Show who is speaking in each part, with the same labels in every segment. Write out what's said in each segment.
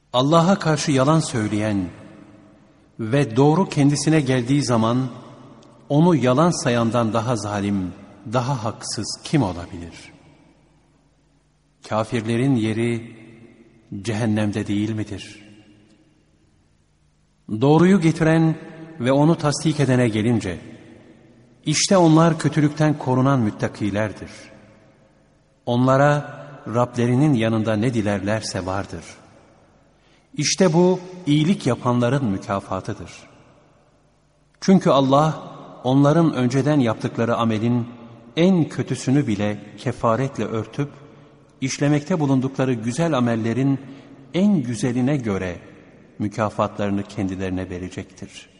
Speaker 1: Allah'a karşı yalan söyleyen ve doğru kendisine geldiği zaman onu yalan sayandan daha zalim, daha haksız kim olabilir? Kafirlerin yeri cehennemde değil midir? Doğruyu getiren ve onu tasdik edene gelince, işte onlar kötülükten korunan müttakilerdir. Onlara Rablerinin yanında ne dilerlerse vardır. İşte bu iyilik yapanların mükafatıdır. Çünkü Allah onların önceden yaptıkları amelin en kötüsünü bile kefaretle örtüp, işlemekte bulundukları güzel amellerin en güzeline göre mükafatlarını kendilerine verecektir.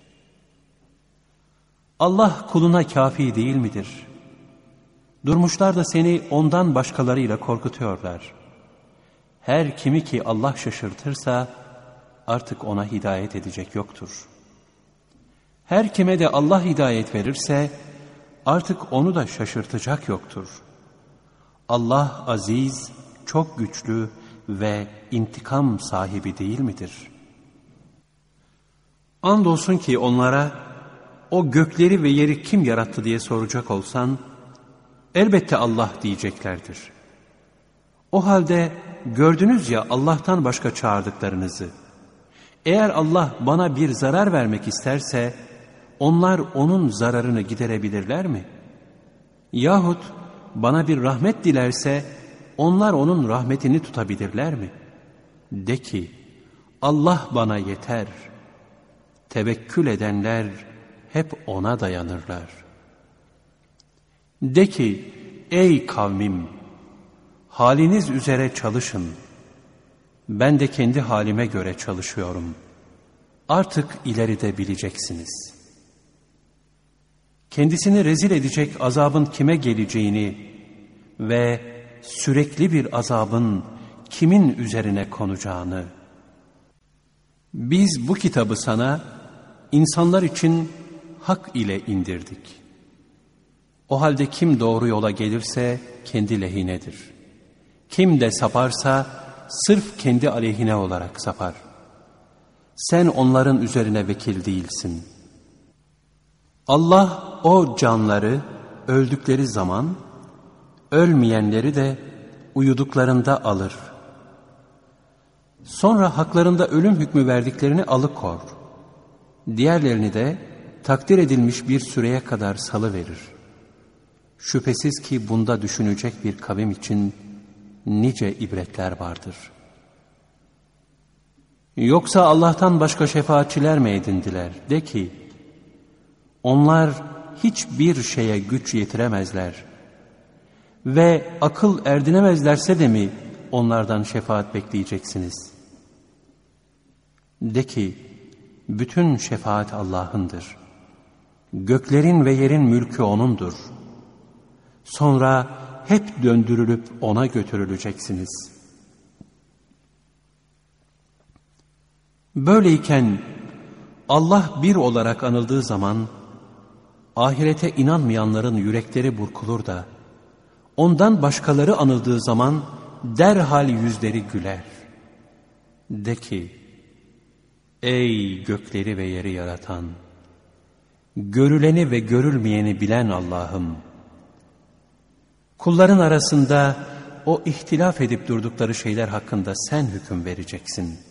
Speaker 1: Allah kuluna kafi değil midir? Durmuşlar da seni ondan başkalarıyla korkutuyorlar. Her kimi ki Allah şaşırtırsa artık ona hidayet edecek yoktur. Her kime de Allah hidayet verirse artık onu da şaşırtacak yoktur. Allah aziz, çok güçlü ve intikam sahibi değil midir? Andolsun ki onlara o gökleri ve yeri kim yarattı diye soracak olsan elbette Allah diyeceklerdir. O halde gördünüz ya Allah'tan başka çağırdıklarınızı. Eğer Allah bana bir zarar vermek isterse onlar onun zararını giderebilirler mi? Yahut bana bir rahmet dilerse onlar onun rahmetini tutabilirler mi? De ki Allah bana yeter. Tevekkül edenler hep ona dayanırlar. De ki ey kavmim, haliniz üzere çalışın. Ben de kendi halime göre çalışıyorum. Artık ileride bileceksiniz. Kendisini rezil edecek azabın kime geleceğini ve sürekli bir azabın kimin üzerine konacağını. Biz bu kitabı sana insanlar için hak ile indirdik. O halde kim doğru yola gelirse kendi lehinedir. Kim de saparsa sırf kendi aleyhine olarak sapar. Sen onların üzerine vekil değilsin. Allah o canları öldükleri zaman, ölmeyenleri de uyuduklarında alır. Sonra haklarında ölüm hükmü verdiklerini alıkor. Diğerlerini de takdir edilmiş bir süreye kadar salıverir. Şüphesiz ki bunda düşünecek bir kavim için nice ibretler vardır. Yoksa Allah'tan başka şefaatçiler mi edindiler? De ki, onlar hiçbir şeye güç yetiremezler ve akıl erdinemezlerse de mi onlardan şefaat bekleyeceksiniz? De ki, bütün şefaat Allah'ındır. Göklerin ve yerin mülkü O'nundur. Sonra hep döndürülüp O'na götürüleceksiniz. Böyleyken Allah bir olarak anıldığı zaman ahirete inanmayanların yürekleri burkulur da ondan başkaları anıldığı zaman derhal yüzleri güler. De ki, ey gökleri ve yeri yaratan, görüleni ve görülmeyeni bilen Allah'ım, kulların arasında o ihtilaf edip durdukları şeyler hakkında sen hüküm vereceksin.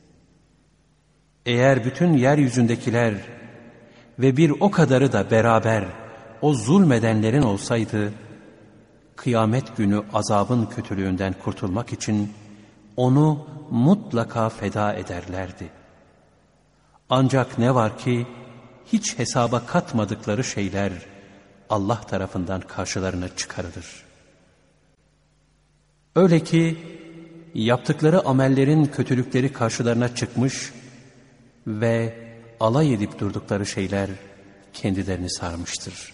Speaker 1: Eğer bütün yeryüzündekiler ve bir o kadarı da beraber o zulmedenlerin olsaydı, kıyamet günü azabın kötülüğünden kurtulmak için onu mutlaka feda ederlerdi. Ancak ne var ki hiç hesaba katmadıkları şeyler Allah tarafından karşılarına çıkarılır. Öyle ki yaptıkları amellerin kötülükleri karşılarına çıkmış ve alay edip durdukları şeyler kendilerini sarmıştır.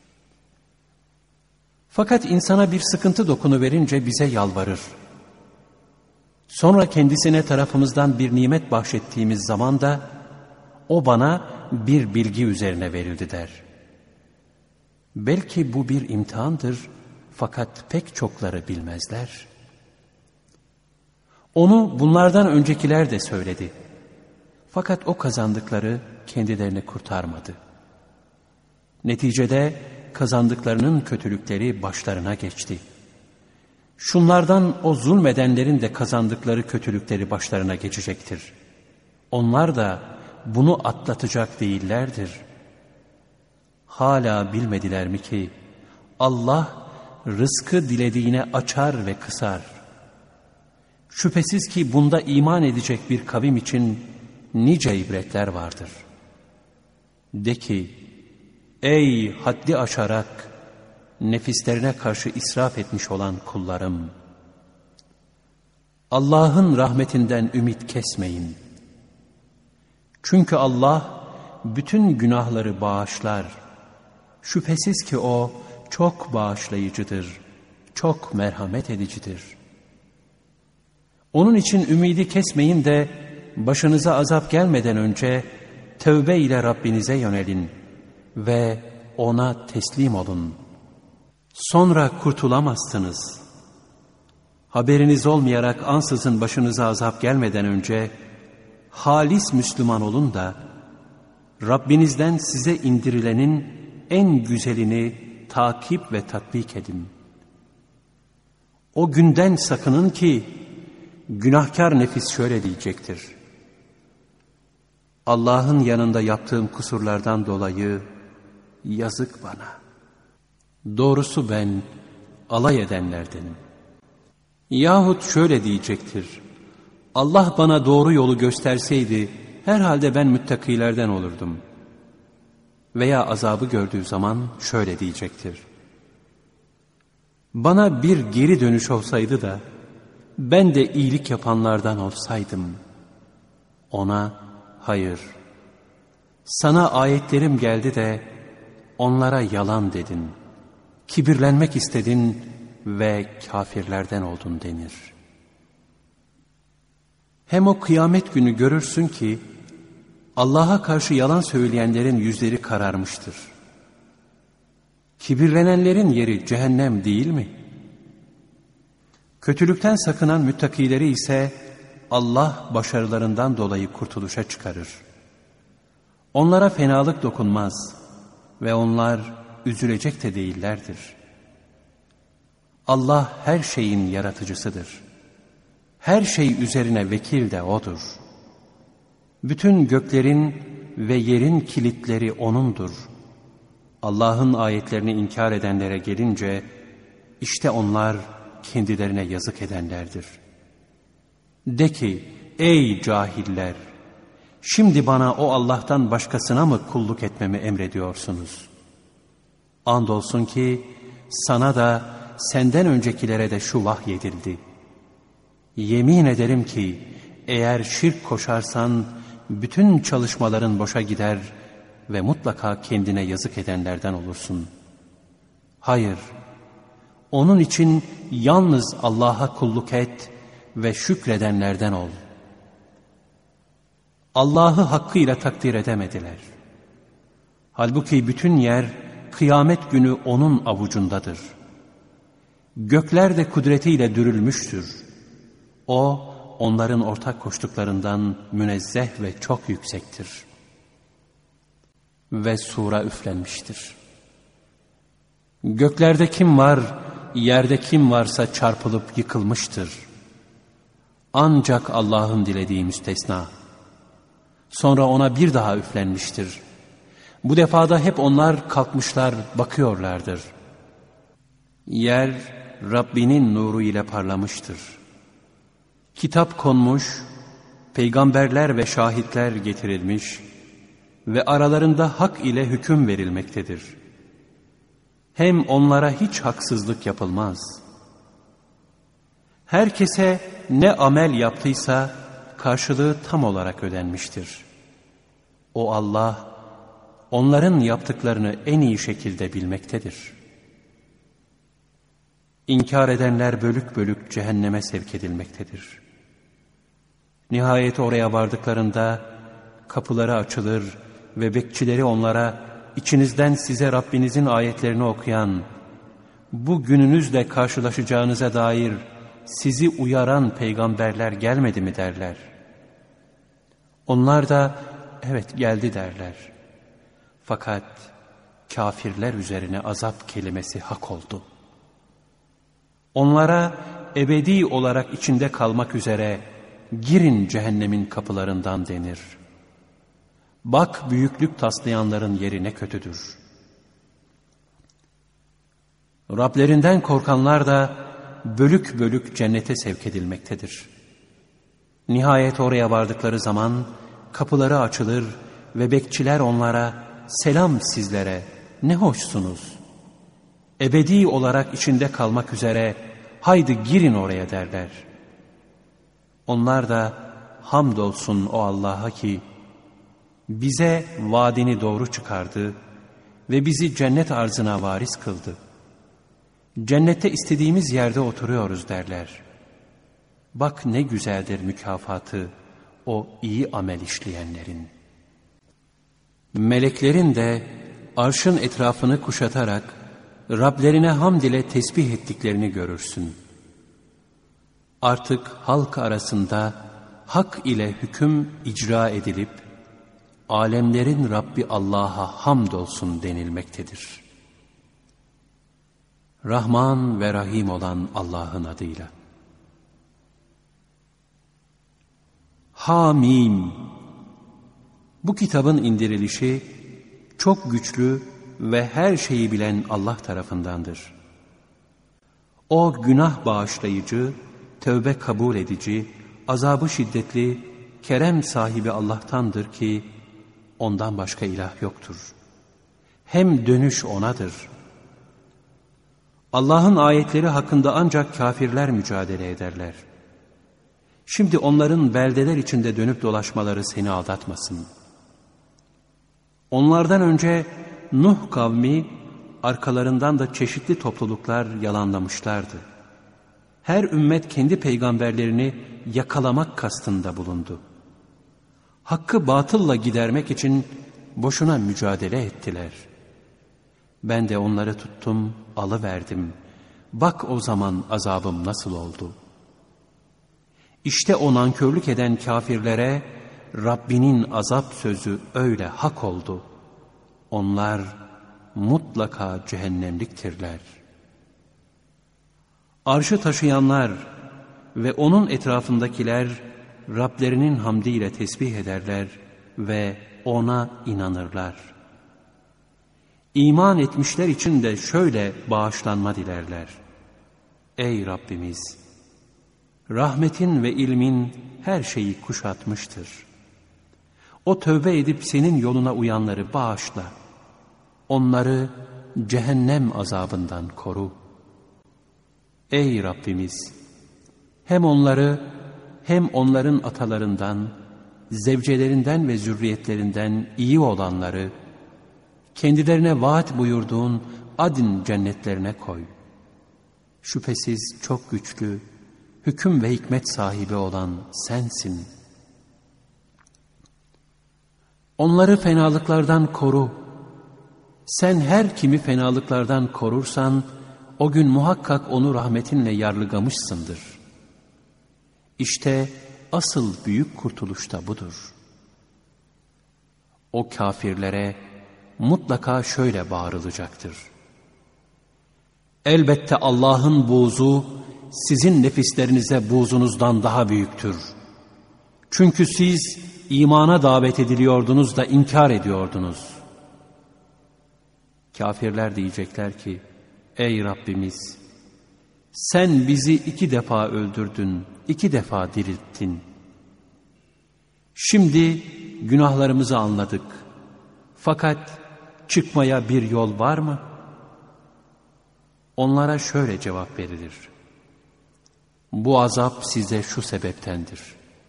Speaker 1: Fakat insana bir sıkıntı dokunuverince bize yalvarır. Sonra kendisine tarafımızdan bir nimet bahşettiğimiz zaman da o bana bir bilgi üzerine verildi der. Belki bu bir imtihandır fakat pek çokları bilmezler. Onu bunlardan öncekiler de söyledi. Fakat o kazandıkları kendilerini kurtarmadı. Neticede kazandıklarının kötülükleri başlarına geçti. Şunlardan o zulmedenlerin de kazandıkları kötülükleri başlarına geçecektir. Onlar da bunu atlatacak değillerdir. Hala bilmediler mi ki Allah rızkı dilediğine açar ve kısar. Şüphesiz ki bunda iman edecek bir kavim için nice ibretler vardır. De ki, ey haddi aşarak nefislerine karşı israf etmiş olan kullarım! Allah'ın rahmetinden ümit kesmeyin. Çünkü Allah bütün günahları bağışlar. Şüphesiz ki O çok bağışlayıcıdır, çok merhamet edicidir. Onun için ümidi kesmeyin de başınıza azap gelmeden önce tövbe ile Rabbinize yönelin ve O'na teslim olun. Sonra kurtulamazsınız. Haberiniz olmayarak ansızın başınıza azap gelmeden önce halis Müslüman olun da Rabbinizden size indirilenin en güzelini takip ve tatbik edin. O günden sakının ki günahkar nefis şöyle diyecektir: Allah'ın yanında yaptığım kusurlardan dolayı yazık bana. Doğrusu ben alay edenlerdenim. Yahut şöyle diyecektir: Allah bana doğru yolu gösterseydi herhalde ben müttakilerden olurdum. Veya azabı gördüğü zaman şöyle diyecektir: Bana bir geri dönüş olsaydı da ben de iyilik yapanlardan olsaydım. Ona hayır, sana ayetlerim geldi de onlara yalan dedin, kibirlenmek istedin ve kafirlerden oldun denir. Hem o kıyamet günü görürsün ki Allah'a karşı yalan söyleyenlerin yüzleri kararmıştır. Kibirlenenlerin yeri cehennem değil mi? Kötülükten sakınan müttakileri ise Allah başarılarından dolayı kurtuluşa çıkarır. Onlara fenalık dokunmaz ve onlar üzülecek de değillerdir. Allah her şeyin yaratıcısıdır. Her şey üzerine vekil de O'dur. Bütün göklerin ve yerin kilitleri O'nundur. Allah'ın ayetlerini inkar edenlere gelince, işte onlar kendilerine yazık edenlerdir. De ki, ey cahiller! Şimdi bana o Allah'tan başkasına mı kulluk etmemi emrediyorsunuz? Andolsun ki sana da senden öncekilere de şu vahyedildi. Yemin ederim ki eğer şirk koşarsan bütün çalışmaların boşa gider ve mutlaka kendine yazık edenlerden olursun. Hayır, onun için yalnız Allah'a kulluk et ve şükredenlerden ol. Allah'ı hakkıyla takdir edemediler. Halbuki bütün yer kıyamet günü O'nun avucundadır. Gökler de kudretiyle dürülmüştür. O, onların ortak koştuklarından münezzeh ve çok yüksektir. Ve sura üflenmiştir. Göklerde kim var, yerde kim varsa çarpılıp yıkılmıştır. Ancak Allah'ın dilediği müstesna. Sonra ona bir daha üflenmiştir. Bu defada hep onlar kalkmışlar, bakıyorlardır. Yer Rabbinin nuru ile parlamıştır. Kitap konmuş, peygamberler ve şahitler getirilmiş ve aralarında hak ile hüküm verilmektedir. Hem onlara hiç haksızlık yapılmaz. Herkese ne amel yaptıysa karşılığı tam olarak ödenmiştir. O Allah, onların yaptıklarını en iyi şekilde bilmektedir. İnkar edenler bölük bölük cehenneme sevk edilmektedir. Nihayet oraya vardıklarında kapıları açılır ve bekçileri onlara, içinizden size Rabbinizin ayetlerini okuyan, bu gününüzle karşılaşacağınıza dair sizi uyaran peygamberler gelmedi mi derler. Onlar da evet geldi derler. Fakat kafirler üzerine azap kelimesi hak oldu. Onlara ebedi olarak içinde kalmak üzere girin cehennemin kapılarından denir. Bak büyüklük taslayanların yeri ne kötüdür. Rablerinden korkanlar da bölük bölük cennete sevk edilmektedir. Nihayet oraya vardıkları zaman kapıları açılır ve bekçiler onlara selam sizlere, ne hoşsunuz. Ebedi olarak içinde kalmak üzere haydi girin oraya derler. Onlar da hamdolsun o Allah'a ki bize vaadini doğru çıkardı ve bizi cennet arzına varis kıldı. Cennette istediğimiz yerde oturuyoruz derler. Bak ne güzeldir mükafatı o iyi amel işleyenlerin. Meleklerin de arşın etrafını kuşatarak Rablerine hamd ile tesbih ettiklerini görürsün. Artık halk arasında hak ile hüküm icra edilip alemlerin Rabbi Allah'a hamdolsun denilmektedir. Rahman ve Rahim olan Allah'ın adıyla. Hamim. Bu kitabın indirilişi çok güçlü ve her şeyi bilen Allah tarafındandır. O günah bağışlayıcı, tövbe kabul edici, azabı şiddetli, kerem sahibi Allah'tandır ki ondan başka ilah yoktur. Hem dönüş O'nadır. Allah'ın ayetleri hakkında ancak kafirler mücadele ederler. Şimdi onların beldeler içinde dönüp dolaşmaları seni aldatmasın. Onlardan önce Nuh kavmi, arkalarından da çeşitli topluluklar yalanlamışlardı. Her ümmet kendi peygamberlerini yakalamak kastında bulundu. Hakkı batılla gidermek için boşuna mücadele ettiler. Ben de onları tuttum, alıverdim. Bak o zaman azabım nasıl oldu. İşte o nankörlük eden kafirlere Rabbinin azap sözü öyle hak oldu. Onlar mutlaka cehennemliktirler. Arşı taşıyanlar ve onun etrafındakiler Rablerinin hamdiyle tesbih ederler ve ona inanırlar. İman etmişler için de şöyle bağışlanma dilerler. Ey Rabbimiz! Rahmetin ve ilmin her şeyi kuşatmıştır. O tövbe edip senin yoluna uyanları bağışla. Onları cehennem azabından koru. Ey Rabbimiz! Hem onları hem onların atalarından, zevcelerinden ve zürriyetlerinden iyi olanları kendilerine vaat buyurduğun adn cennetlerine koy. Şüphesiz çok güçlü, hüküm ve hikmet sahibi olan sensin. Onları fenalıklardan koru. Sen her kimi fenalıklardan korursan, o gün muhakkak onu rahmetinle yarlıgamışsındır. İşte asıl büyük kurtuluş da budur. O kafirlere mutlaka şöyle bağırılacaktır. Elbette Allah'ın buğzu sizin nefislerinize buğzunuzdan daha büyüktür. Çünkü siz imana davet ediliyordunuz da inkar ediyordunuz. Kafirler diyecekler ki, ey Rabbimiz! Sen bizi 2 defa öldürdün, 2 defa dirilttin. Şimdi günahlarımızı anladık. Fakat çıkmaya bir yol var mı? Onlara şöyle cevap verilir. Bu azap size şu sebeptendir.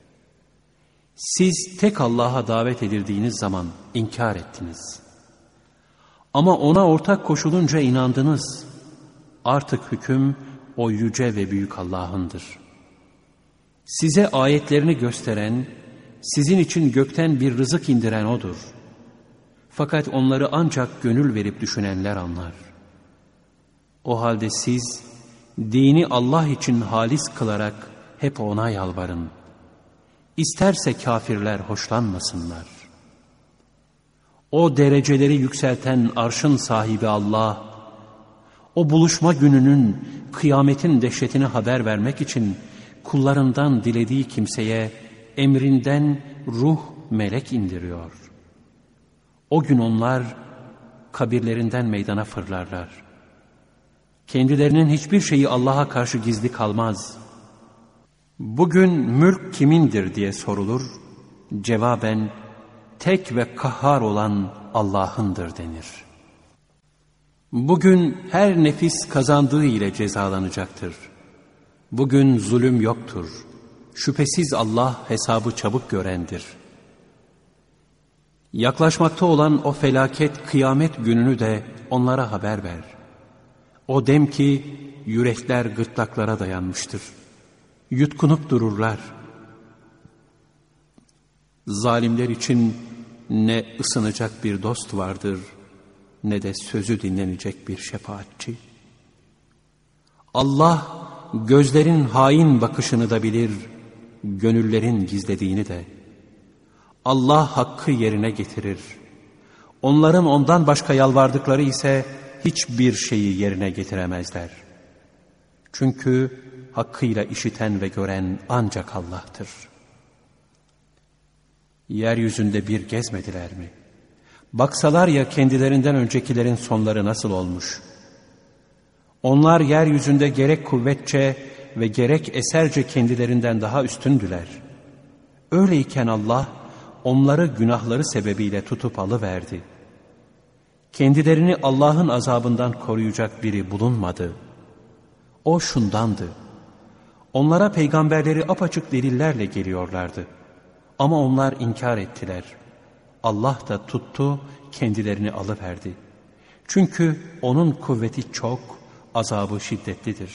Speaker 1: Siz tek Allah'a davet edildiğiniz zaman inkar ettiniz. Ama ona ortak koşulunca inandınız. Artık hüküm o yüce ve büyük Allah'ındır. Size ayetlerini gösteren, sizin için gökten bir rızık indiren O'dur. Fakat onları ancak gönül verip düşünenler anlar. O halde siz Dini Allah için halis kılarak hep ona yalvarın. İsterse kafirler hoşlanmasınlar. O dereceleri yükselten arşın sahibi Allah, o buluşma gününün, kıyametin dehşetini haber vermek için kullarından dilediği kimseye emrinden ruh, melek indiriyor. O gün onlar kabirlerinden meydana fırlarlar. Kendilerinin hiçbir şeyi Allah'a karşı gizli kalmaz. Bugün mülk kimindir diye sorulur. Cevaben tek ve kahhar olan Allah'ındır denir. Bugün her nefis kazandığı ile cezalanacaktır. Bugün zulüm yoktur. Şüphesiz Allah hesabı çabuk görendir. Yaklaşmakta olan o felaket kıyamet gününü de onlara haber ver. O dem ki yürekler gırtlaklara dayanmıştır. Yutkunup dururlar. Zalimler için ne ısınacak bir dost vardır, ne de sözü dinlenecek bir şefaatçi. Allah gözlerin hain bakışını da bilir, gönüllerin gizlediğini de. Allah hakkı yerine getirir. Onların ondan başka yalvardıkları ise hiçbir şeyi yerine getiremezler. Çünkü hakkıyla işiten ve gören ancak Allah'tır. Yeryüzünde bir gezmediler mi? Baksalar ya kendilerinden öncekilerin sonları nasıl olmuş? Onlar yeryüzünde gerek kuvvetçe ve gerek eserce kendilerinden daha üstündüler. Öyleyken Allah onları günahları sebebiyle tutup alıverdi. Kendilerini Allah'ın azabından koruyacak biri bulunmadı. O şundandı: onlara peygamberleri apaçık delillerle geliyorlardı. Ama onlar inkar ettiler. Allah da tuttu, kendilerini alıverdi. Çünkü onun kuvveti çok, azabı şiddetlidir.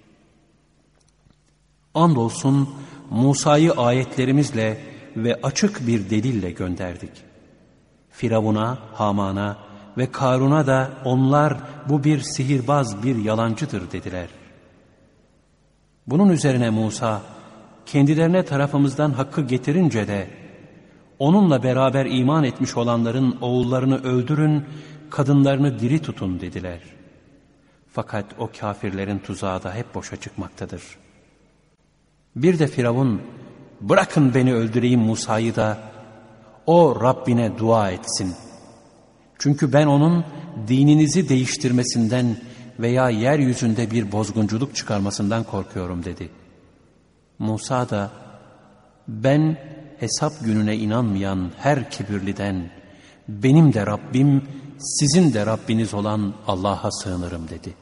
Speaker 1: Andolsun Musa'yı ayetlerimizle ve açık bir delille gönderdik. Firavun'a, Haman'a ve Karun'a da onlar bu bir sihirbaz, bir yalancıdır dediler. Bunun üzerine Musa, kendilerine tarafımızdan hakkı getirince de onunla beraber iman etmiş olanların oğullarını öldürün, kadınlarını diri tutun dediler. Fakat o kafirlerin tuzağı da hep boşa çıkmaktadır. Bir de Firavun, bırakın beni öldüreyim Musa'yı da o Rabbine dua etsin. Çünkü ben onun dininizi değiştirmesinden veya yeryüzünde bir bozgunculuk çıkarmasından korkuyorum dedi. Musa da ben hesap gününe inanmayan her kibirliden benim de Rabbim, sizin de Rabbiniz olan Allah'a sığınırım dedi.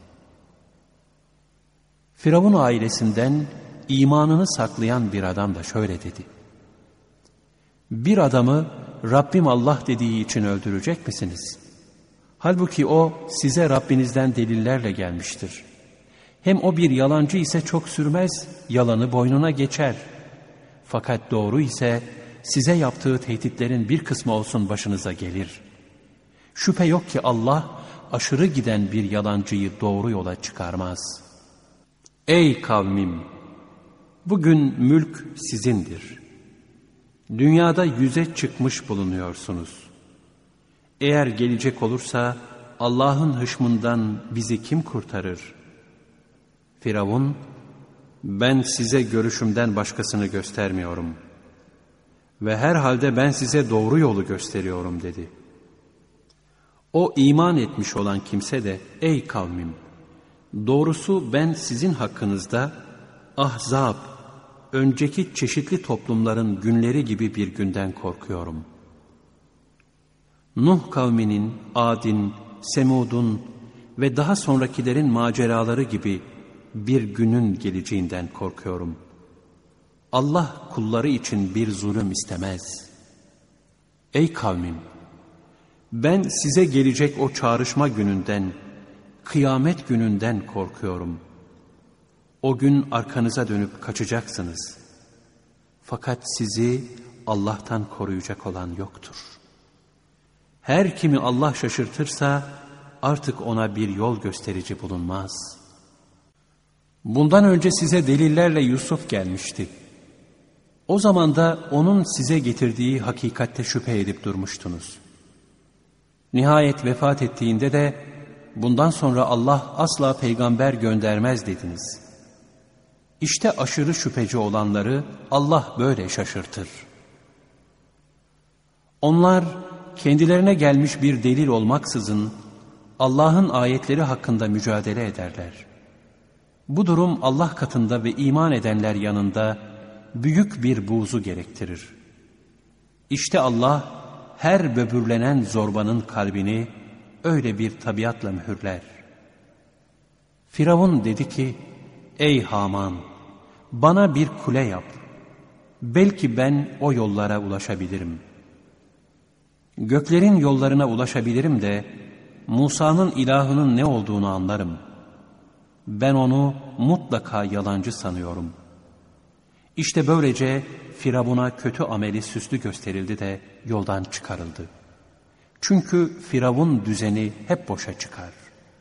Speaker 1: Firavun ailesinden imanını saklayan bir adam da şöyle dedi: bir adamı Rabbim Allah dediği için öldürecek misiniz? Halbuki o size Rabbinizden delillerle gelmiştir. Hem o bir yalancı ise çok sürmez, yalanı boynuna geçer. Fakat doğru ise size yaptığı tehditlerin bir kısmı olsun başınıza gelir. Şüphe yok ki Allah aşırı giden bir yalancıyı doğru yola çıkarmaz. Ey kavmim! Bugün mülk sizindir. Dünyada yüze çıkmış bulunuyorsunuz. Eğer gelecek olursa Allah'ın hışmından bizi kim kurtarır? Firavun, ben size görüşümden başkasını göstermiyorum ve herhalde ben size doğru yolu gösteriyorum dedi. O iman etmiş olan kimse de, ey kavmim, doğrusu ben sizin hakkınızda Ahzab, önceki çeşitli toplumların günleri gibi bir günden korkuyorum. Nuh kavminin, Ad'in, Semud'un ve daha sonrakilerin maceraları gibi bir günün geleceğinden korkuyorum. Allah kulları için bir zulüm istemez. Ey kavmim! Ben size gelecek o çağrışma gününden, kıyamet gününden korkuyorum. O gün arkanıza dönüp kaçacaksınız. Fakat sizi Allah'tan koruyacak olan yoktur. Her kimi Allah şaşırtırsa artık ona bir yol gösterici bulunmaz. Bundan önce size delillerle Yusuf gelmişti. O zaman da onun size getirdiği hakikatte şüphe edip durmuştunuz. Nihayet vefat ettiğinde de bundan sonra Allah asla peygamber göndermez dediniz. İşte aşırı şüpheci olanları Allah böyle şaşırtır. Onlar kendilerine gelmiş bir delil olmaksızın Allah'ın ayetleri hakkında mücadele ederler. Bu durum Allah katında ve iman edenler yanında büyük bir buğzu gerektirir. İşte Allah her böbürlenen zorbanın kalbini öyle bir tabiatla mühürler. Firavun dedi ki, ey Haman, bana bir kule yap. Belki ben o yollara ulaşabilirim. Göklerin yollarına ulaşabilirim de Musa'nın ilahının ne olduğunu anlarım. Ben onu mutlaka yalancı sanıyorum. İşte böylece Firavun'a kötü ameli süslü gösterildi de yoldan çıkarıldı. Çünkü Firavun düzeni hep boşa çıkar.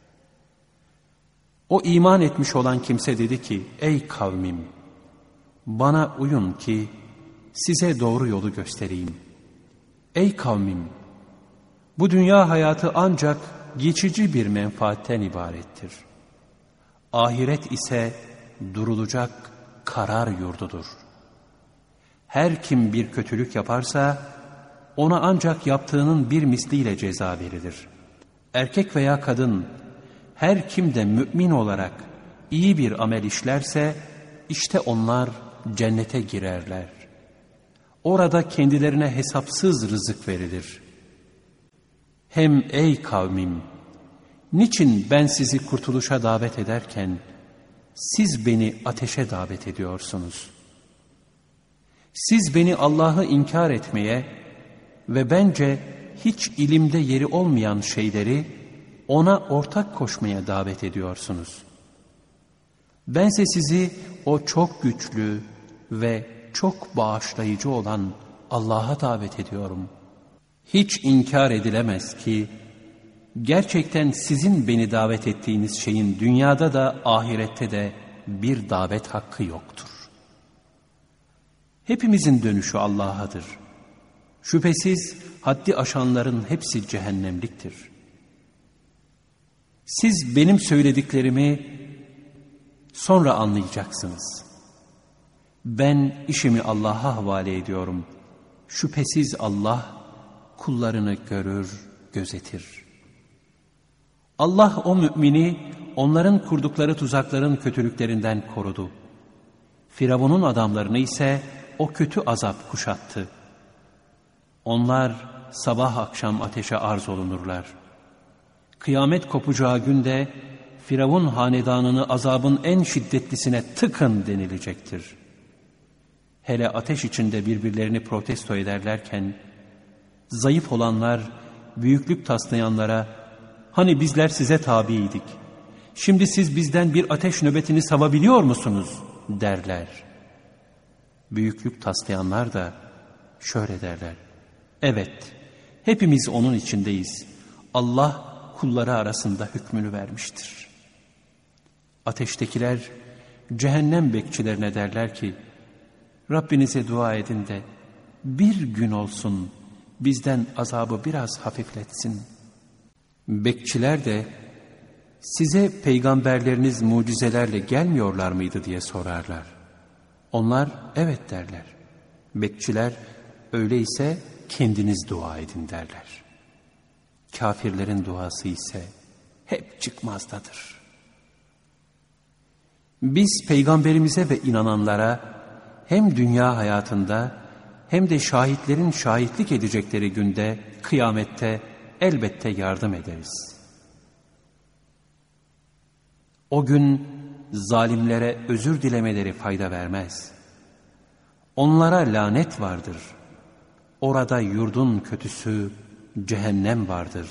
Speaker 1: O iman etmiş olan kimse dedi ki, ey kavmim, bana uyun ki size doğru yolu göstereyim. Ey kavmim, bu dünya hayatı ancak geçici bir menfaatten ibarettir. Ahiret ise durulacak karar yurdudur. Her kim bir kötülük yaparsa ona ancak yaptığının bir misliyle ceza verilir. Erkek veya kadın, her kim de mümin olarak iyi bir amel işlerse işte onlar cennete girerler. Orada kendilerine hesapsız rızık verilir. Hem ey kavmim, niçin ben sizi kurtuluşa davet ederken siz beni ateşe davet ediyorsunuz? Siz beni Allah'ı inkar etmeye ve bence hiç ilimde yeri olmayan şeyleri ona ortak koşmaya davet ediyorsunuz. Bense sizi o çok güçlü ve çok bağışlayıcı olan Allah'a davet ediyorum. Hiç inkar edilemez ki gerçekten sizin beni davet ettiğiniz şeyin dünyada da ahirette de bir davet hakkı yoktur. Hepimizin dönüşü Allah'adır. Şüphesiz haddi aşanların hepsi cehennemliktir. Siz benim söylediklerimi sonra anlayacaksınız. Ben işimi Allah'a havale ediyorum. Şüphesiz Allah kullarını görür, gözetir. Allah o mümini onların kurdukları tuzakların kötülüklerinden korudu. Firavun'un adamlarını ise o kötü azap kuşattı. Onlar sabah akşam ateşe arz olunurlar. Kıyamet kopacağı günde Firavun hanedanını azabın en şiddetlisine tıkın denilecektir. Hele ateş içinde birbirlerini protesto ederlerken, zayıf olanlar büyüklük taslayanlara, hani bizler size tabiydik, şimdi siz bizden bir ateş nöbetini savabiliyor musunuz derler. Büyüklük taslayanlar da şöyle derler, evet hepimiz onun içindeyiz, Allah kulları arasında hükmünü vermiştir. Ateştekiler cehennem bekçilerine derler ki, Rabbinize dua edin de bir gün olsun bizden azabı biraz hafifletsin. Bekçiler de size peygamberleriniz mucizelerle gelmiyorlar mıydı diye sorarlar. Onlar evet derler. Bekçiler öyleyse kendiniz dua edin derler. Kafirlerin duası ise hep çıkmazdadır. Biz peygamberimize ve inananlara hem dünya hayatında hem de şahitlerin şahitlik edecekleri günde kıyamette elbette yardım ederiz. O gün zalimlere özür dilemeleri fayda vermez. Onlara lanet vardır. Orada yurdun kötüsü cehennem vardır.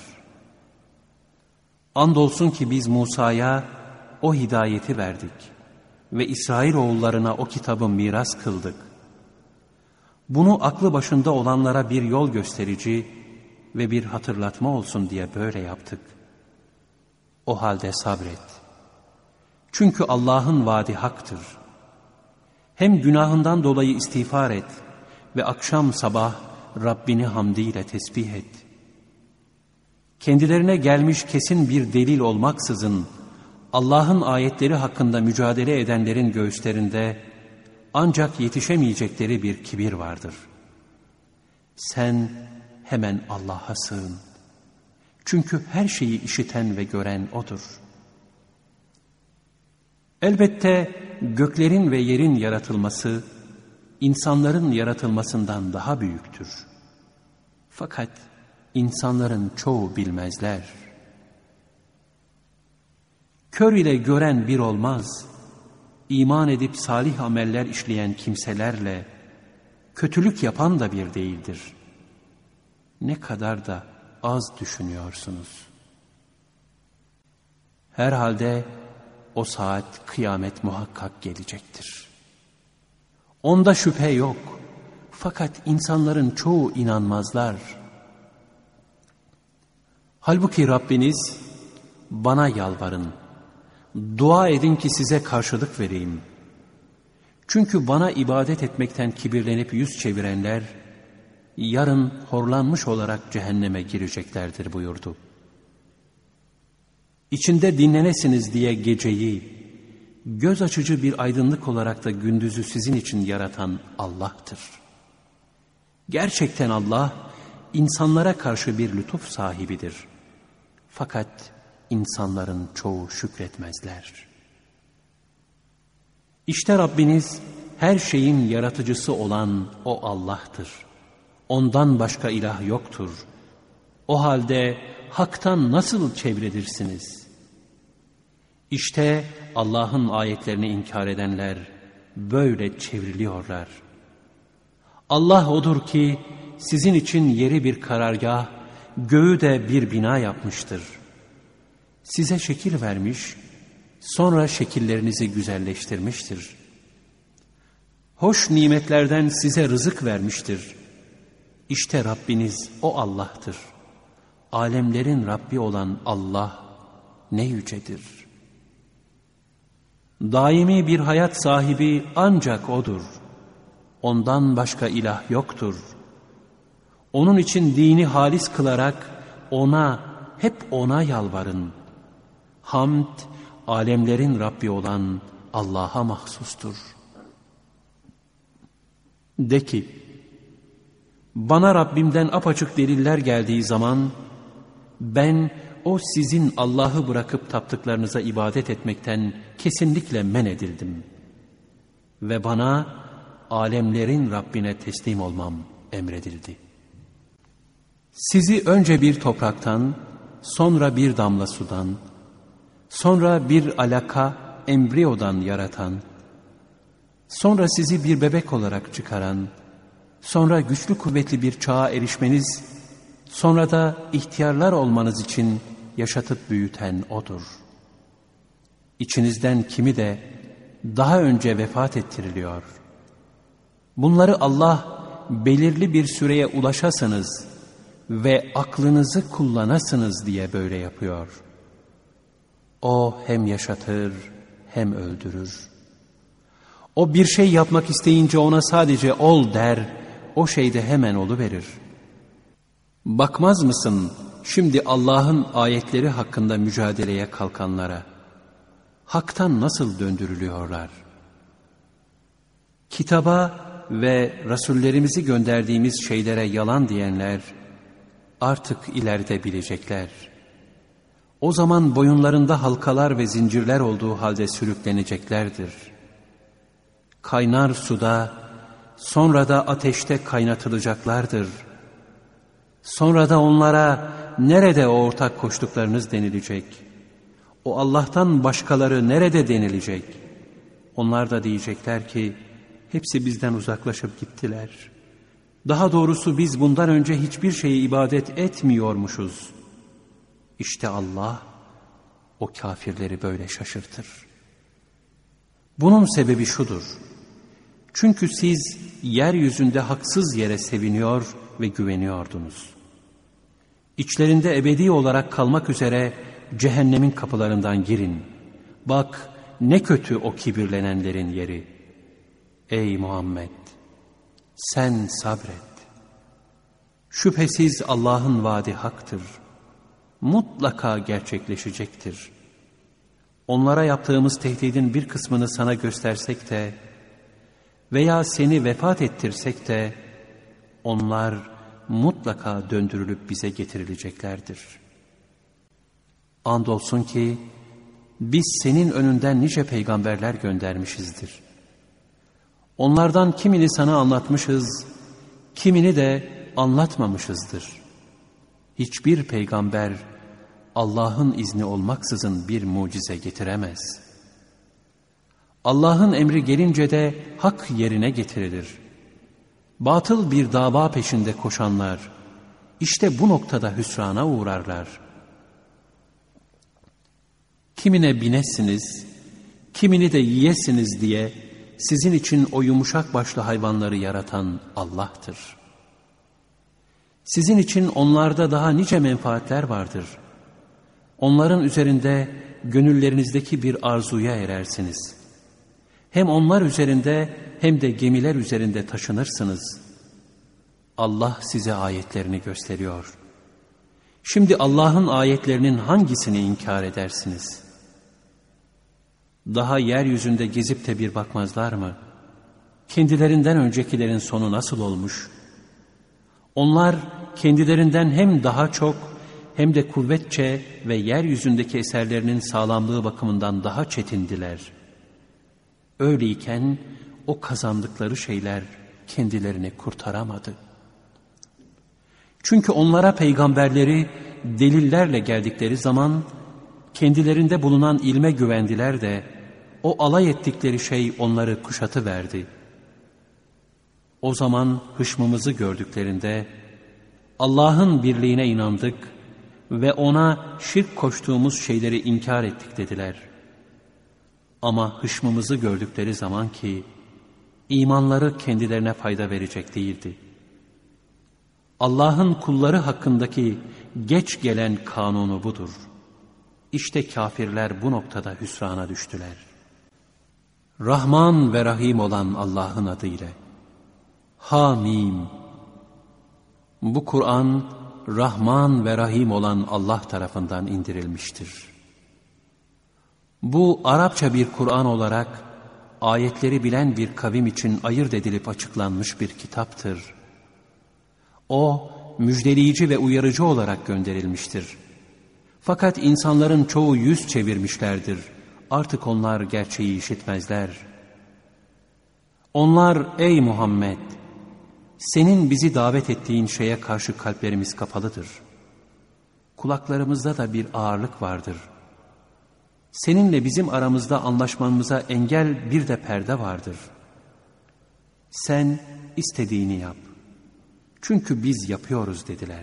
Speaker 1: Andolsun ki biz Musa'ya o hidayeti verdik ve İsrailoğullarına o kitabı miras kıldık. Bunu aklı başında olanlara bir yol gösterici ve bir hatırlatma olsun diye böyle yaptık. O halde sabret. Çünkü Allah'ın vaadi haktır. Hem günahından dolayı istiğfar et ve akşam sabah Rabbini hamdiyle tesbih et. Kendilerine gelmiş kesin bir delil olmaksızın Allah'ın ayetleri hakkında mücadele edenlerin göğüslerinde ancak yetişemeyecekleri bir kibir vardır. Sen hemen Allah'a sığın. Çünkü her şeyi işiten ve gören O'dur. Elbette göklerin ve yerin yaratılması, insanların yaratılmasından daha büyüktür. Fakat insanların çoğu bilmezler. Kör ile gören bir olmaz. İman edip salih ameller işleyen kimselerle kötülük yapan da bir değildir. Ne kadar da az düşünüyorsunuz. Herhalde o saat kıyamet muhakkak gelecektir. Onda şüphe yok. Fakat insanların çoğu inanmazlar. Halbuki Rabbiniz, bana yalvarın, dua edin ki size karşılık vereyim. Çünkü bana ibadet etmekten kibirlenip yüz çevirenler, yarın horlanmış olarak cehenneme gireceklerdir buyurdu. İçinde dinlenesiniz diye geceyi, göz açıcı bir aydınlık olarak da gündüzü sizin için yaratan Allah'tır. Gerçekten Allah, insanlara karşı bir lütuf sahibidir. Fakat insanların çoğu şükretmezler. İşte Rabbiniz, her şeyin yaratıcısı olan o Allah'tır. Ondan başka ilah yoktur. O halde haktan nasıl çevrilirsiniz? İşte Allah'ın ayetlerini inkar edenler böyle çevriliyorlar. Allah odur ki sizin için yeri bir karargah, göğü de bir bina yapmıştır. Size şekil vermiş, sonra şekillerinizi güzelleştirmiştir. Hoş nimetlerden size rızık vermiştir. İşte Rabbiniz o Allah'tır. Alemlerin Rabbi olan Allah ne yücedir. Daimi bir hayat sahibi ancak O'dur. Ondan başka ilah yoktur. Onun için dini halis kılarak hep O'na yalvarın. Hamd, alemlerin Rabbi olan Allah'a mahsustur. De ki, bana Rabbimden apaçık deliller geldiği zaman, ben o sizin Allah'ı bırakıp taptıklarınıza ibadet etmekten kesinlikle men edildim. Ve bana alemlerin Rabbine teslim olmam emredildi. Sizi önce bir topraktan, sonra bir damla sudan, sonra bir alaka, embriyodan yaratan, sonra sizi bir bebek olarak çıkaran, sonra güçlü kuvvetli bir çağa erişmeniz, sonra da ihtiyarlar olmanız için yaşatıp büyüten O'dur. İçinizden kimi de daha önce vefat ettiriliyor. Bunları Allah belirli bir süreye ulaşasınız ve aklınızı kullanasınız diye böyle yapıyor. O hem yaşatır hem öldürür. O bir şey yapmak isteyince ona sadece ol der, o şey de hemen oluverir. Bakmaz mısın şimdi Allah'ın ayetleri hakkında mücadeleye kalkanlara? Hak'tan nasıl döndürülüyorlar? Kitaba ve Rasullerimizi gönderdiğimiz şeylere yalan diyenler artık ileride bilecekler. O zaman boyunlarında halkalar ve zincirler olduğu halde sürükleneceklerdir. Kaynar suda, sonra da ateşte kaynatılacaklardır. Sonra da onlara nerede o ortak koştuklarınız denilecek. O Allah'tan başkaları nerede denilecek. Onlar da diyecekler ki hepsi bizden uzaklaşıp gittiler. Daha doğrusu biz bundan önce hiçbir şeye ibadet etmiyormuşuz. İşte Allah o kafirleri böyle şaşırtır. Bunun sebebi şudur. Çünkü siz yeryüzünde haksız yere seviniyor ve güveniyordunuz. İçlerinde ebedi olarak kalmak üzere cehennemin kapılarından girin. Bak ne kötü o kibirlenenlerin yeri. Ey Muhammed! Sen sabret. Şüphesiz Allah'ın vaadi haktır. Mutlaka gerçekleşecektir. Onlara yaptığımız tehdidin bir kısmını sana göstersek de veya seni vefat ettirsek de onlar mutlaka döndürülüp bize getirileceklerdir. Andolsun ki biz senin önünden nice peygamberler göndermişizdir. Onlardan kimini sana anlatmışız, kimini de anlatmamışızdır. Hiçbir peygamber Allah'ın izni olmaksızın bir mucize getiremez. Allah'ın emri gelince de hak yerine getirilir. Batıl bir dava peşinde koşanlar, işte bu noktada hüsrana uğrarlar. Kimine binesiniz, kimini de yiyesiniz diye sizin için o yumuşak başlı hayvanları yaratan Allah'tır. Sizin için onlarda daha nice menfaatler vardır. Onların üzerinde gönüllerinizdeki bir arzuya erersiniz. Hem onlar üzerinde hem de gemiler üzerinde taşınırsınız. Allah size ayetlerini gösteriyor. Şimdi Allah'ın ayetlerinin hangisini inkar edersiniz? Daha yeryüzünde gezip de bir bakmazlar mı? Kendilerinden öncekilerin sonu nasıl olmuş? Onlar kendilerinden hem daha çok hem de kuvvetçe ve yeryüzündeki eserlerinin sağlamlığı bakımından daha çetindiler. Öyleyken o kazandıkları şeyler kendilerini kurtaramadı. Çünkü onlara peygamberleri delillerle geldikleri zaman kendilerinde bulunan ilme güvendiler de o alay ettikleri şey onları kuşatıverdi. O zaman hışmımızı gördüklerinde Allah'ın birliğine inandık ve ona şirk koştuğumuz şeyleri inkar ettik dediler. Ama hışmımızı gördükleri zaman ki imanları kendilerine fayda verecek değildi. Allah'ın kulları hakkındaki geç gelen kanunu budur. İşte kafirler bu noktada hüsrana düştüler. Rahman ve Rahim olan Allah'ın adıyla. Hamim. Bu Kur'an Rahman ve Rahim olan Allah tarafından indirilmiştir. Bu Arapça bir Kur'an olarak ayetleri bilen bir kavim için ayırt edilip açıklanmış bir kitaptır. O müjdeleyici ve uyarıcı olarak gönderilmiştir. Fakat insanların çoğu yüz çevirmişlerdir. Artık onlar gerçeği işitmezler. Onlar ey Muhammed, senin bizi davet ettiğin şeye karşı kalplerimiz kapalıdır. Kulaklarımızda da bir ağırlık vardır. Seninle bizim aramızda anlaşmamıza engel bir de perde vardır. Sen istediğini yap. Çünkü biz yapıyoruz dediler.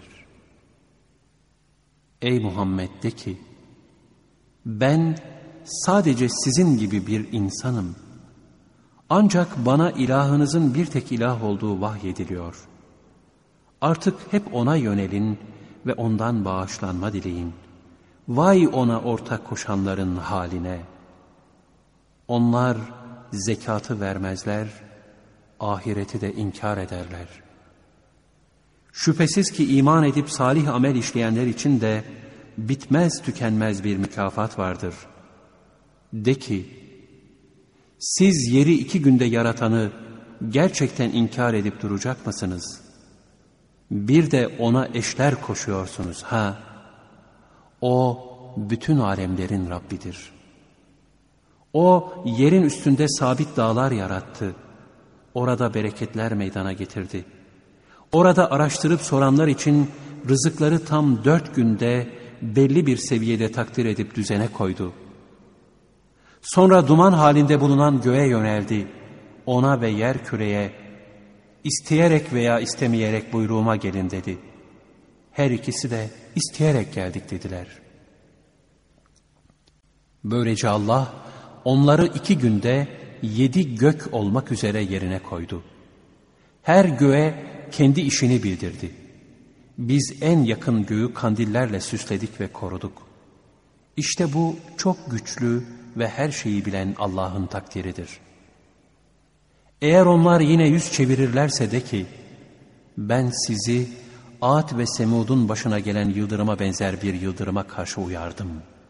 Speaker 1: Ey Muhammed de ki, ben sadece sizin gibi bir insanım. Ancak bana ilahınızın bir tek ilah olduğu vahyediliyor. Artık hep ona yönelin ve ondan bağışlanma dileyin. Vay ona ortak koşanların haline. Onlar zekatı vermezler, ahireti de inkar ederler. Şüphesiz ki iman edip salih amel işleyenler için de bitmez tükenmez bir mükafat vardır. De ki, siz yeri 2 günde yaratanı gerçekten inkar edip duracak mısınız? Bir de ona eşler koşuyorsunuz ha? O bütün alemlerin Rabbidir. O yerin üstünde sabit dağlar yarattı. Orada bereketler meydana getirdi. Orada araştırıp soranlar için rızıkları tam 4 günde belli bir seviyede takdir edip düzene koydu. Sonra duman halinde bulunan göğe yöneldi. Ona ve yer küreye, isteyerek veya istemeyerek buyruğuma gelin dedi. Her ikisi de isteyerek geldik dediler. Böylece Allah onları 2 günde 7 gök olmak üzere yerine koydu. Her göğe kendi işini bildirdi. Biz en yakın göğü kandillerle süsledik ve koruduk. İşte bu çok güçlü ve her şeyi bilen Allah'ın takdiridir. Eğer onlar yine yüz çevirirlerse de ki, ben sizi Ad ve Semud'un başına gelen yıldırıma benzer bir yıldırıma karşı uyardım.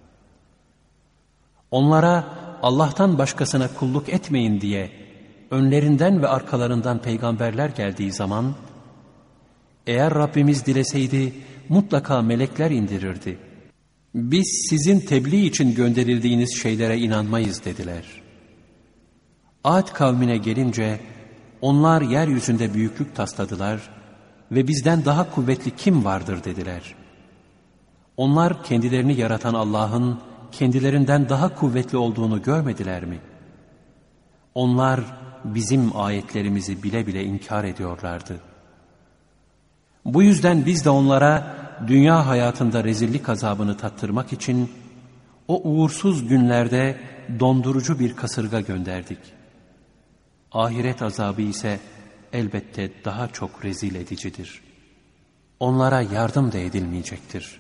Speaker 1: Onlara Allah'tan başkasına kulluk etmeyin diye önlerinden ve arkalarından peygamberler geldiği zaman, eğer Rabbimiz dileseydi mutlaka melekler indirirdi. Biz sizin tebliğ için gönderildiğiniz şeylere inanmayız dediler. Ad kavmine gelince onlar yeryüzünde büyüklük tasladılar ve bizden daha kuvvetli kim vardır dediler. Onlar kendilerini yaratan Allah'ın kendilerinden daha kuvvetli olduğunu görmediler mi? Onlar bizim ayetlerimizi bile bile inkar ediyorlardı. Bu yüzden biz de onlara dünya hayatında rezillik azabını tattırmak için o uğursuz günlerde dondurucu bir kasırga gönderdik. Ahiret azabı ise elbette daha çok rezil edicidir. Onlara yardım da edilmeyecektir.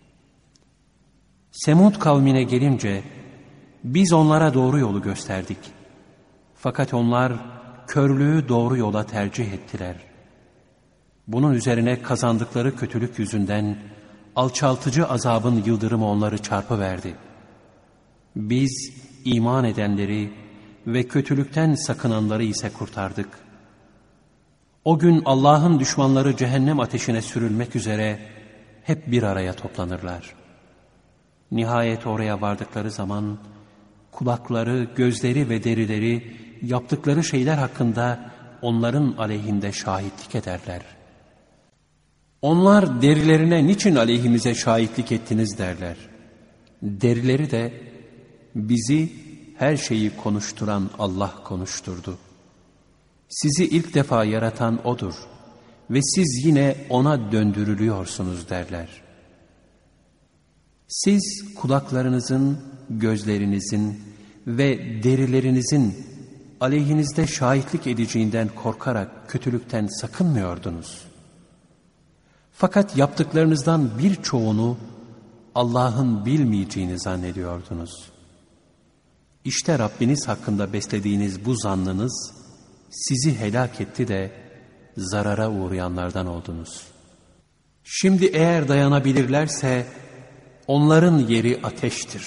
Speaker 1: Semud kavmine gelince biz onlara doğru yolu gösterdik. Fakat onlar körlüğü doğru yola tercih ettiler. Bunun üzerine kazandıkları kötülük yüzünden alçaltıcı azabın yıldırımı onları çarpıverdi. Biz iman edenleri ve kötülükten sakınanları ise kurtardık. O gün Allah'ın düşmanları cehennem ateşine sürülmek üzere hep bir araya toplanırlar. Nihayet oraya vardıkları zaman kulakları, gözleri ve derileri yaptıkları şeyler hakkında onların aleyhinde şahitlik ederler. Onlar derilerine niçin aleyhimize şahitlik ettiniz derler. Derileri de bizi her şeyi konuşturan Allah konuşturdu. Sizi ilk defa yaratan O'dur ve siz yine O'na döndürülüyorsunuz derler. Siz kulaklarınızın, gözlerinizin ve derilerinizin aleyhinizde şahitlik edeceğinden korkarak kötülükten sakınmıyordunuz. Fakat yaptıklarınızdan birçoğunu Allah'ın bilmeyeceğini zannediyordunuz. İşte Rabbiniz hakkında beslediğiniz bu zannınız sizi helak etti de zarara uğrayanlardan oldunuz. Şimdi eğer dayanabilirlerse onların yeri ateştir.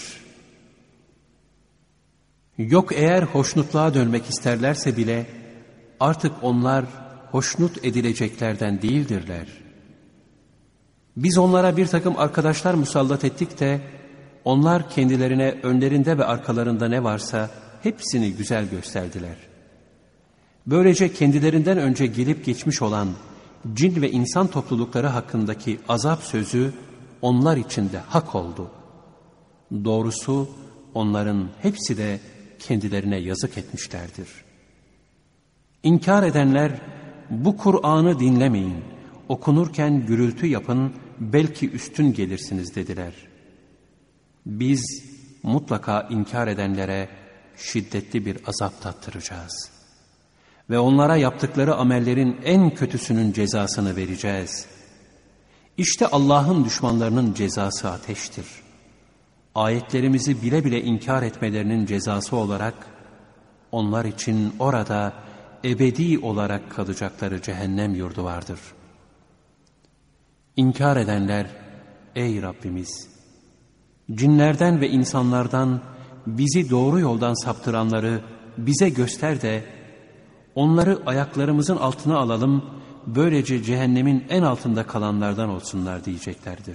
Speaker 1: Yok eğer hoşnutluğa dönmek isterlerse bile artık onlar hoşnut edileceklerden değildirler. Biz onlara bir takım arkadaşlar musallat ettik de onlar kendilerine önlerinde ve arkalarında ne varsa hepsini güzel gösterdiler. Böylece kendilerinden önce gelip geçmiş olan cin ve insan toplulukları hakkındaki azap sözü onlar için de hak oldu. Doğrusu onların hepsi de kendilerine yazık etmişlerdir. İnkar edenler bu Kur'an'ı dinlemeyin, okunurken gürültü yapın, belki üstün gelirsiniz dediler. Biz mutlaka inkar edenlere şiddetli bir azap tattıracağız. Ve onlara yaptıkları amellerin en kötüsünün cezasını vereceğiz. İşte Allah'ın düşmanlarının cezası ateştir. Ayetlerimizi bile bile inkar etmelerinin cezası olarak onlar için orada ebedi olarak kalacakları cehennem yurdu vardır. İnkar edenler, ey Rabbimiz, cinlerden ve insanlardan bizi doğru yoldan saptıranları bize göster de onları ayaklarımızın altına alalım, böylece cehennemin en altında kalanlardan olsunlar diyeceklerdir.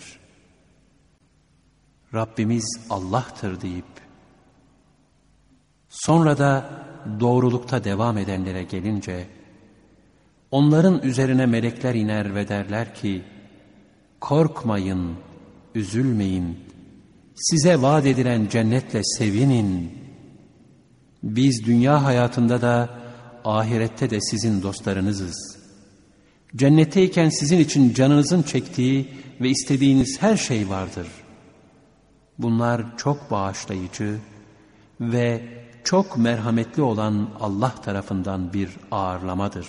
Speaker 1: Rabbimiz Allah'tır deyip sonra da doğrulukta devam edenlere gelince onların üzerine melekler iner ve derler ki korkmayın, üzülmeyin, size vaat edilen cennetle sevinin. Biz dünya hayatında da ahirette de sizin dostlarınızız. Cennetteyken sizin için canınızın çektiği ve istediğiniz her şey vardır. Bunlar çok bağışlayıcı ve çok merhametli olan Allah tarafından bir ağırlamadır.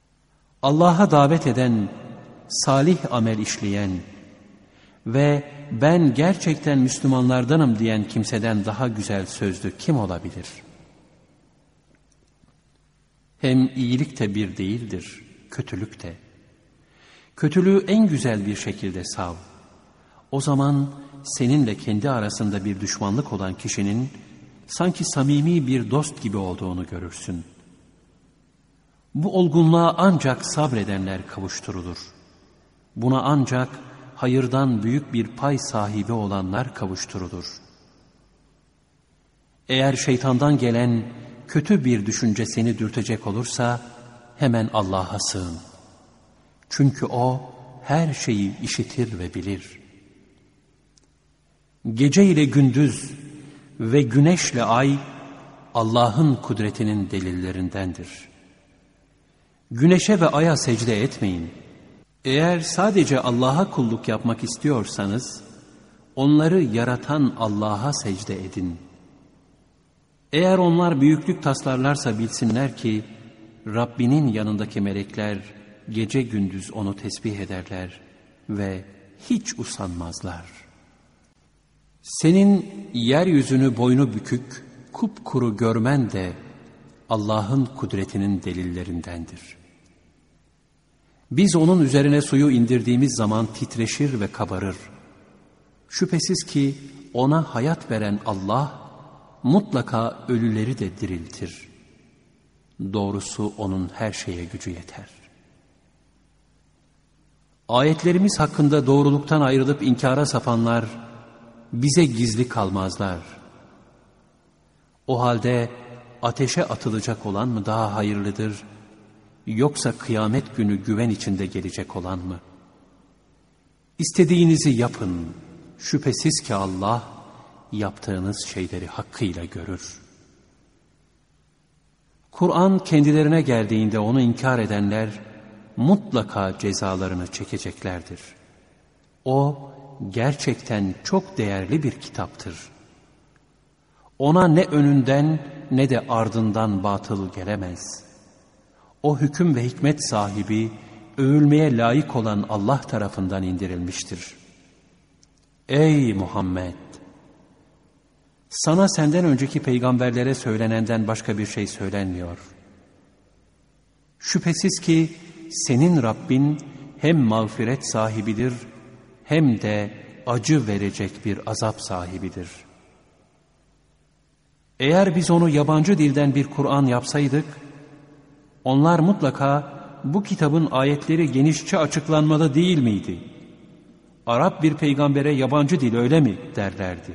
Speaker 1: Allah'a davet eden, salih amel işleyen ve ben gerçekten Müslümanlardanım diyen kimseden daha güzel sözlü kim olabilir? Hem iyilik de bir değildir, kötülük de. Kötülüğü en güzel bir şekilde sav. O zaman seninle kendi arasında bir düşmanlık olan kişinin sanki samimi bir dost gibi olduğunu görürsün. Bu olgunluğa ancak sabredenler kavuşturulur. Buna ancak hayırdan büyük bir pay sahibi olanlar kavuşturulur. Eğer şeytandan gelen kötü bir düşünce seni dürtecek olursa hemen Allah'a sığın. Çünkü O her şeyi işitir ve bilir. Gece ile gündüz ve güneşle ay Allah'ın kudretinin delillerindendir. Güneşe ve aya secde etmeyin. Eğer sadece Allah'a kulluk yapmak istiyorsanız, onları yaratan Allah'a secde edin. Eğer onlar büyüklük taslarlarsa bilsinler ki, Rabbinin yanındaki melekler gece gündüz onu tesbih ederler ve hiç usanmazlar. Senin yeryüzünü boynu bükük, kupkuru görmen de Allah'ın kudretinin delillerindendir. Biz onun üzerine suyu indirdiğimiz zaman titreşir ve kabarır. Şüphesiz ki ona hayat veren Allah mutlaka ölüleri de diriltir. Doğrusu onun her şeye gücü yeter. Ayetlerimiz hakkında doğruluktan ayrılıp inkara sapanlar bize gizli kalmazlar. O halde ateşe atılacak olan mı daha hayırlıdır, yoksa kıyamet günü güven içinde gelecek olan mı? İstediğinizi yapın. Şüphesiz ki Allah yaptığınız şeyleri hakkıyla görür. Kur'an kendilerine geldiğinde onu inkar edenler mutlaka cezalarını çekeceklerdir. O gerçekten çok değerli bir kitaptır. Ona ne önünden ne de ardından batıl gelemez. O hüküm ve hikmet sahibi, övülmeye layık olan Allah tarafından indirilmiştir. Ey Muhammed! Sana senden önceki peygamberlere söylenenden başka bir şey söylenmiyor. Şüphesiz ki senin Rabbin hem mağfiret sahibidir hem de acı verecek bir azap sahibidir. Eğer biz onu yabancı dilden bir Kur'an yapsaydık, onlar mutlaka bu kitabın ayetleri genişçe açıklanmalı değil miydi? Arap bir peygambere yabancı dil öyle mi derlerdi.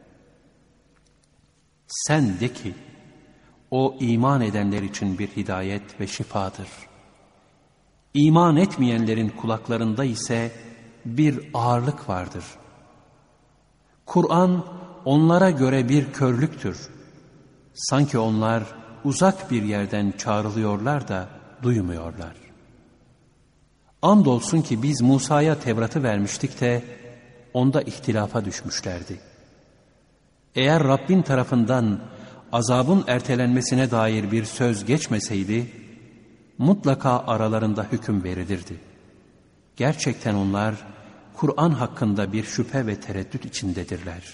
Speaker 1: Sen de ki, o iman edenler için bir hidayet ve şifadır. İman etmeyenlerin kulaklarında ise bir ağırlık vardır. Kur'an onlara göre bir körlüktür. Sanki onlar uzak bir yerden çağrılıyorlar da duymuyorlar. Andolsun ki biz Musa'ya Tevrat'ı vermiştik de onda ihtilafa düşmüşlerdi. Eğer Rabbin tarafından azabın ertelenmesine dair bir söz geçmeseydi, mutlaka aralarında hüküm verilirdi. Gerçekten onlar Kur'an hakkında bir şüphe ve tereddüt içindedirler.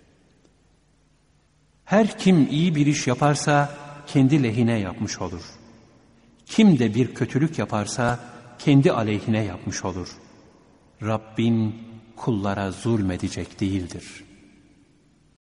Speaker 1: Her kim iyi bir iş yaparsa kendi lehine yapmış olur. Kim de bir kötülük yaparsa kendi aleyhine yapmış olur. Rabbin kullara zulmedecek değildir.